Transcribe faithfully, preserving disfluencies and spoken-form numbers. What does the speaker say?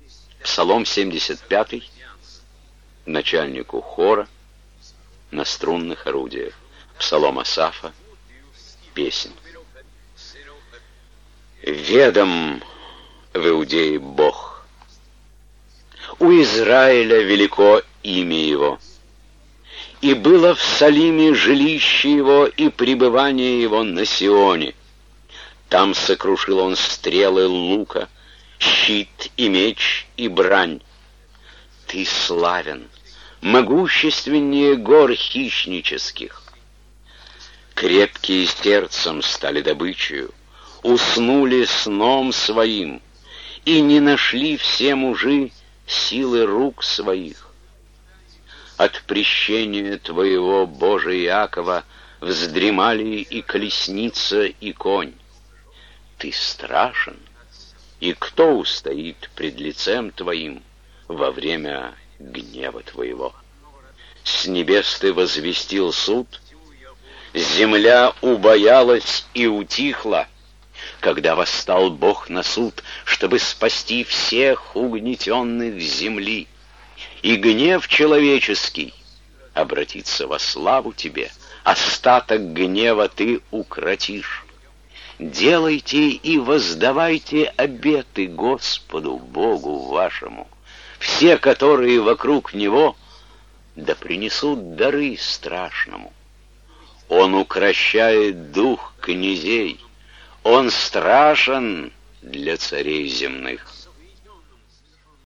Псалом семьдесят пятый, начальнику хора на струнных орудиях. Псалом Асафа, песнь. Ведом в Иудее Бог. У Израиля велико имя Его. И было в Салиме жилище Его и пребывание Его на Сионе. Там сокрушил Он стрелы лука, щит и меч и брань. Ты славен, могущественнее гор хищнических. Крепкие сердцем стали добычею, уснули сном своим, и не нашли все мужи силы рук своих. От прещения Твоего, Боже Иакова, вздремали и колесница, и конь. Ты страшен, и кто устоит пред лицем Твоим во время гнева Твоего? С небес Ты возвестил суд, земля убоялась и утихла, когда восстал Бог на суд, чтобы спасти всех угнетенных земли. И гнев человеческий обратится во славу Тебе, остаток гнева Ты укротишь. Делайте и воздавайте обеты Господу Богу вашему. Все, которые вокруг Него, да принесут дары страшному. Он укрощает дух князей, Он страшен для царей земных.